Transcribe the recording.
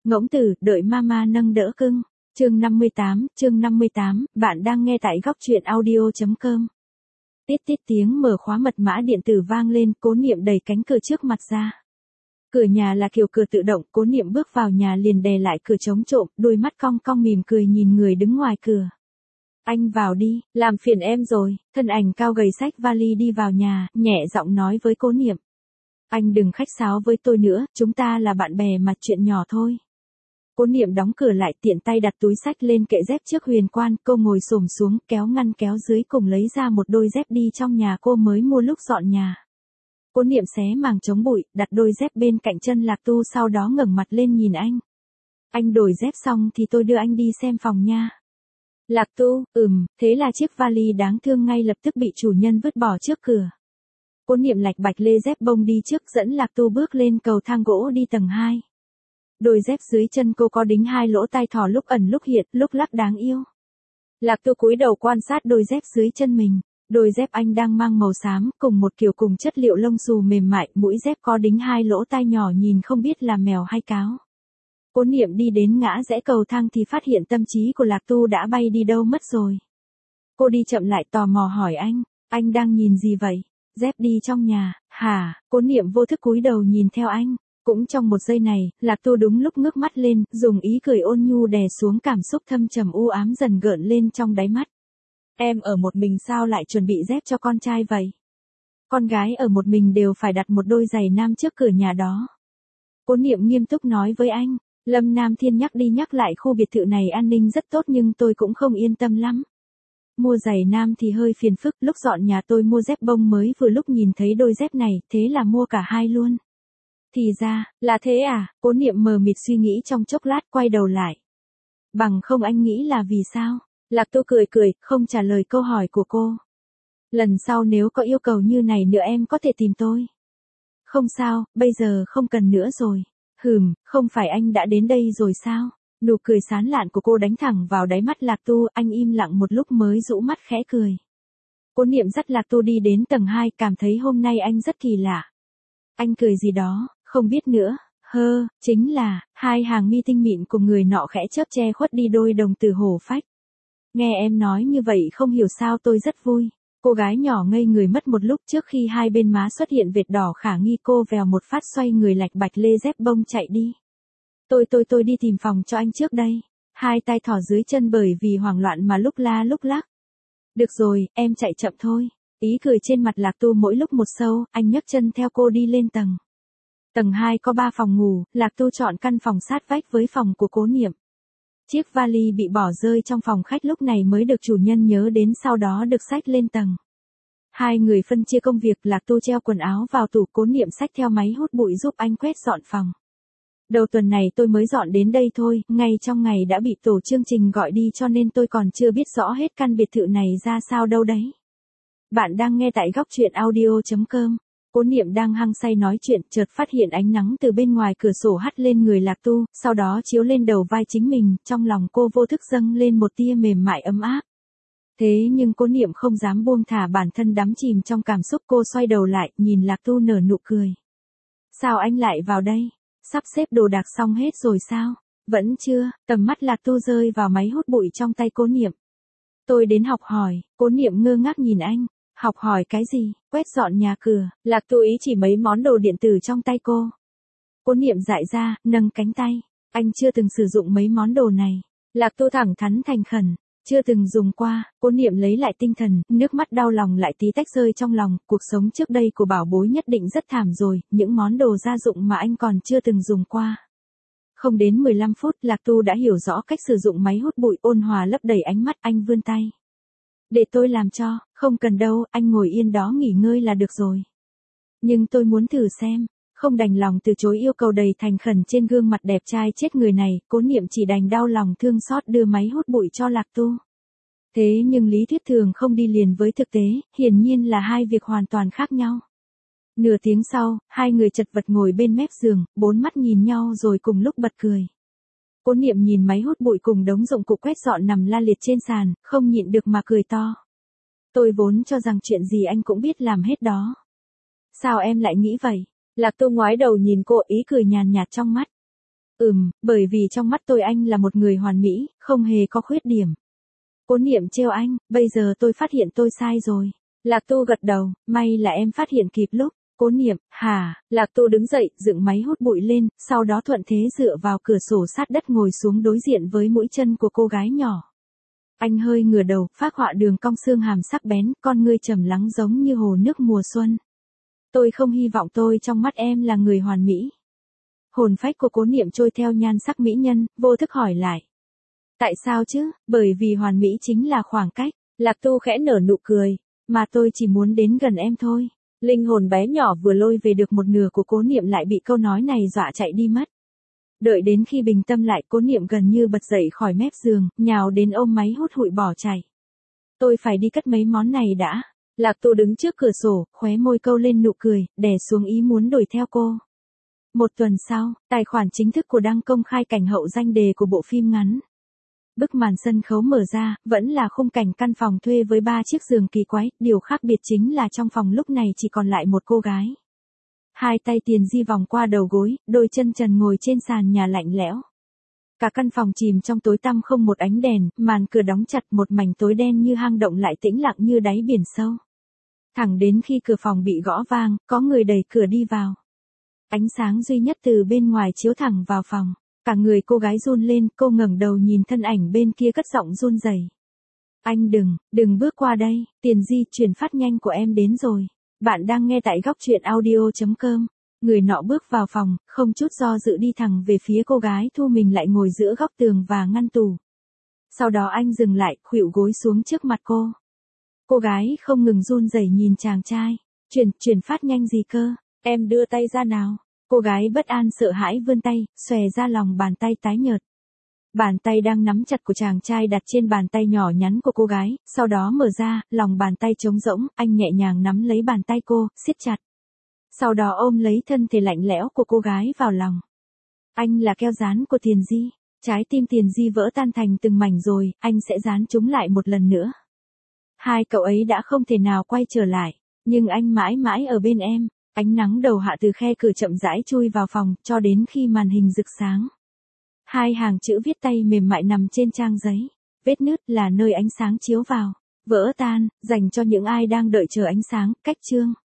Ngỗng tử, đợi mama nâng đỡ cưng. Chương 58, bạn đang nghe tại góc truyện audio.com. Tít tít tiếng mở khóa mật mã điện tử vang lên, Cố Niệm đẩy cánh cửa trước mặt ra. Cửa nhà là kiểu cửa tự động, Cố Niệm bước vào nhà liền đè lại cửa chống trộm, đôi mắt cong cong mỉm cười nhìn người đứng ngoài cửa. Anh vào đi, làm phiền em rồi. Thân ảnh cao gầy xách vali đi vào nhà, nhẹ giọng nói với Cố Niệm. Anh đừng khách sáo với tôi nữa, chúng ta là bạn bè mà, chuyện nhỏ thôi. Cố Niệm đóng cửa lại, tiện tay đặt túi xách lên kệ dép trước huyền quan, cô ngồi xổm xuống, kéo ngăn kéo dưới cùng lấy ra một đôi dép đi trong nhà cô mới mua lúc dọn nhà. Cố Niệm xé màng chống bụi, đặt đôi dép bên cạnh chân Lạc Tu, sau đó ngẩng mặt lên nhìn anh. Anh đổi dép xong thì tôi đưa anh đi xem phòng nha. Lạc Tu, thế là chiếc vali đáng thương ngay lập tức bị chủ nhân vứt bỏ trước cửa. Cố Niệm lạch bạch lê dép bông đi trước, dẫn Lạc Tu bước lên cầu thang gỗ đi tầng 2. Đôi dép dưới chân cô có đính 2 lỗ tai thỏ lúc ẩn lúc hiện, lúc lắc đáng yêu. Lạc Tu cúi đầu quan sát đôi dép dưới chân mình. Đôi dép anh đang mang màu xám, cùng một kiểu cùng chất liệu lông xù mềm mại, mũi dép có đính 2 lỗ tai nhỏ nhìn không biết là mèo hay cáo. Cố Niệm đi đến ngã rẽ cầu thang thì phát hiện tâm trí của Lạc Tu đã bay đi đâu mất rồi. Cô đi chậm lại tò mò hỏi anh đang nhìn gì vậy? Dép đi trong nhà, hả? Cố Niệm vô thức cúi đầu nhìn theo anh. Cũng trong một giây này, Lạc Tu đúng lúc ngước mắt lên, dùng ý cười ôn nhu đè xuống cảm xúc thâm trầm u ám dần gợn lên trong đáy mắt. Em ở một mình sao lại chuẩn bị dép cho con trai vậy? Con gái ở một mình đều phải đặt một đôi giày nam trước cửa nhà đó. Cố Niệm nghiêm túc nói với anh, Lâm Nam Thiên nhắc đi nhắc lại khu biệt thự này an ninh rất tốt nhưng tôi cũng không yên tâm lắm. Mua giày nam thì hơi phiền phức, lúc dọn nhà tôi mua dép bông mới vừa lúc nhìn thấy đôi dép này, thế là mua cả hai luôn. Thì ra, là thế à? Cố Niệm mờ mịt suy nghĩ trong chốc lát, quay đầu lại. Bằng không anh nghĩ là vì sao? Lạc Tu cười cười, không trả lời câu hỏi của cô. Lần sau nếu có yêu cầu như này nữa em có thể tìm tôi. Không sao, bây giờ không cần nữa rồi. Không phải anh đã đến đây rồi sao? Nụ cười sán lạn của cô đánh thẳng vào đáy mắt Lạc Tu, anh im lặng một lúc mới rũ mắt khẽ cười. Cố Niệm dắt Lạc Tu đi đến tầng 2, cảm thấy hôm nay anh rất kỳ lạ. Anh cười gì đó, không biết nữa, chính là, 2 hàng mi tinh mịn cùng người nọ khẽ chớp che khuất đi đôi đồng tử hổ phách. Nghe em nói như vậy không hiểu sao tôi rất vui. Cô gái nhỏ ngây người mất một lúc trước khi hai bên má xuất hiện vệt đỏ khả nghi, cô vèo một phát xoay người lạch bạch lê dép bông chạy đi. Tôi đi tìm phòng cho anh trước đây. 2 tai thỏ dưới chân bởi vì hoảng loạn mà lúc la lúc lắc. Được rồi, em chạy chậm thôi. Ý cười trên mặt Lạc Tu mỗi lúc một sâu, anh nhấc chân theo cô đi lên tầng. Tầng 2 có 3 phòng ngủ, Lạc Tu chọn căn phòng sát vách với phòng của Cố Niệm. Chiếc vali bị bỏ rơi trong phòng khách lúc này mới được chủ nhân nhớ đến, sau đó được xách lên tầng. 2 người phân chia công việc, Lạc Tu treo quần áo vào tủ, Cố Niệm xách theo máy hút bụi giúp anh quét dọn phòng. Đầu tuần này tôi mới dọn đến đây thôi, ngay trong ngày đã bị tổ chương trình gọi đi cho nên tôi còn chưa biết rõ hết căn biệt thự này ra sao đâu đấy. Bạn đang nghe tại góc truyện audio.com. Cố Niệm đang hăng say nói chuyện, chợt phát hiện ánh nắng từ bên ngoài cửa sổ hắt lên người Lạc Tu, sau đó chiếu lên đầu vai chính mình, trong lòng cô vô thức dâng lên một tia mềm mại ấm áp. Thế nhưng Cố Niệm không dám buông thả bản thân đắm chìm trong cảm xúc, cô xoay đầu lại, nhìn Lạc Tu nở nụ cười. Sao anh lại vào đây? Sắp xếp đồ đạc xong hết rồi sao? Vẫn chưa, tầm mắt Lạc Tu rơi vào máy hút bụi trong tay Cố Niệm. Tôi đến học hỏi. Cố Niệm ngơ ngác nhìn anh. Học hỏi cái gì? Quét dọn nhà cửa. Lạc Tu ý chỉ mấy món đồ điện tử trong tay cô. Cố Niệm dại ra, nâng cánh tay. Anh chưa từng sử dụng mấy món đồ này. Lạc Tu thẳng thắn thành khẩn. Chưa từng dùng qua. Cố Niệm lấy lại tinh thần, nước mắt đau lòng lại tí tách rơi trong lòng. Cuộc sống trước đây của bảo bối nhất định rất thảm rồi, những món đồ gia dụng mà anh còn chưa từng dùng qua. Không đến 15 phút, Lạc Tu đã hiểu rõ cách sử dụng máy hút bụi, ôn hòa lấp đầy ánh mắt, anh vươn tay. Để tôi làm cho. Không cần đâu, anh ngồi yên đó nghỉ ngơi là được rồi. Nhưng tôi muốn thử xem. Không đành lòng từ chối yêu cầu đầy thành khẩn trên gương mặt đẹp trai chết người này, Cố Niệm chỉ đành đau lòng thương xót đưa máy hút bụi cho Lạc Tu. Thế nhưng lý thuyết thường không đi liền với thực tế, hiển nhiên là hai việc hoàn toàn khác nhau. Nửa tiếng sau, 2 người chật vật ngồi bên mép giường, 4 mắt nhìn nhau rồi cùng lúc bật cười. Cố Niệm nhìn máy hút bụi cùng đống dụng cụ quét dọn nằm la liệt trên sàn, không nhịn được mà cười to. Tôi vốn cho rằng chuyện gì anh cũng biết làm hết đó. Sao em lại nghĩ vậy? Lạc Tu ngoái đầu nhìn cô, ý cười nhàn nhạt trong mắt. Bởi vì trong mắt tôi anh là một người hoàn mỹ, không hề có khuyết điểm. Cố Niệm trêu anh, bây giờ tôi phát hiện tôi sai rồi. Lạc Tu gật đầu, may là em phát hiện kịp lúc. Cố Niệm, hả? Lạc Tu đứng dậy, dựng máy hút bụi lên, sau đó thuận thế dựa vào cửa sổ sát đất ngồi xuống đối diện với mũi chân của cô gái nhỏ. Anh hơi ngửa đầu, phác họa đường cong xương hàm sắc bén, con ngươi trầm lắng giống như hồ nước mùa xuân. Tôi không hy vọng tôi trong mắt em là người hoàn mỹ. Hồn phách của Cố Niệm trôi theo nhan sắc mỹ nhân, vô thức hỏi lại. Tại sao chứ? Bởi vì hoàn mỹ chính là khoảng cách. Lạc Tu khẽ nở nụ cười, mà tôi chỉ muốn đến gần em thôi. Linh hồn bé nhỏ vừa lôi về được một nửa của Cố Niệm lại bị câu nói này dọa chạy đi mất. Đợi đến khi bình tâm lại, Cố Niệm gần như bật dậy khỏi mép giường, nhào đến ôm máy hút bụi bỏ chạy. Tôi phải đi cất mấy món này đã. Lạc Tu đứng trước cửa sổ, khóe môi câu lên nụ cười, đè xuống ý muốn đuổi theo cô. Một tuần sau, tài khoản chính thức của Đăng công khai cảnh hậu danh đề của bộ phim ngắn. Bức màn sân khấu mở ra, vẫn là khung cảnh căn phòng thuê với 3 chiếc giường kỳ quái, điều khác biệt chính là trong phòng lúc này chỉ còn lại một cô gái. Hai tay Tiền Di vòng qua đầu gối, đôi chân trần ngồi trên sàn nhà lạnh lẽo. Cả căn phòng chìm trong tối tăm không một ánh đèn, màn cửa đóng chặt, một mảnh tối đen như hang động lại tĩnh lặng như đáy biển sâu. Thẳng đến khi cửa phòng bị gõ vang, có người đẩy cửa đi vào. Ánh sáng duy nhất từ bên ngoài chiếu thẳng vào phòng. Cả người cô gái run lên, cô ngẩng đầu nhìn thân ảnh bên kia cất giọng run rẩy. Anh đừng bước qua đây, Tiền Di, truyền phát nhanh của em đến rồi. Bạn đang nghe tại góc truyện audio.com. Người nọ bước vào phòng, không chút do dự đi thẳng về phía cô gái thu mình lại ngồi giữa góc tường và ngăn tủ. Sau đó anh dừng lại, khuỵu gối xuống trước mặt cô. Cô gái không ngừng run rẩy nhìn chàng trai. Truyền phát nhanh gì cơ, em đưa tay ra nào. Cô gái bất an sợ hãi vươn tay, xòe ra lòng bàn tay tái nhợt. Bàn tay đang nắm chặt của chàng trai đặt trên bàn tay nhỏ nhắn của cô gái, sau đó mở ra, lòng bàn tay trống rỗng, anh nhẹ nhàng nắm lấy bàn tay cô, siết chặt. Sau đó ôm lấy thân thể lạnh lẽo của cô gái vào lòng. Anh là keo dán của Tiền Di. Trái tim Tiền Di vỡ tan thành từng mảnh rồi, anh sẽ dán chúng lại một lần nữa. Hai cậu ấy đã không thể nào quay trở lại, nhưng anh mãi mãi ở bên em. Ánh nắng đầu hạ từ khe cửa chậm rãi chui vào phòng, cho đến khi màn hình rực sáng. Hai hàng chữ viết tay mềm mại nằm trên trang giấy. Vết nứt là nơi ánh sáng chiếu vào. Vỡ tan, dành cho những ai đang đợi chờ ánh sáng, cách chương.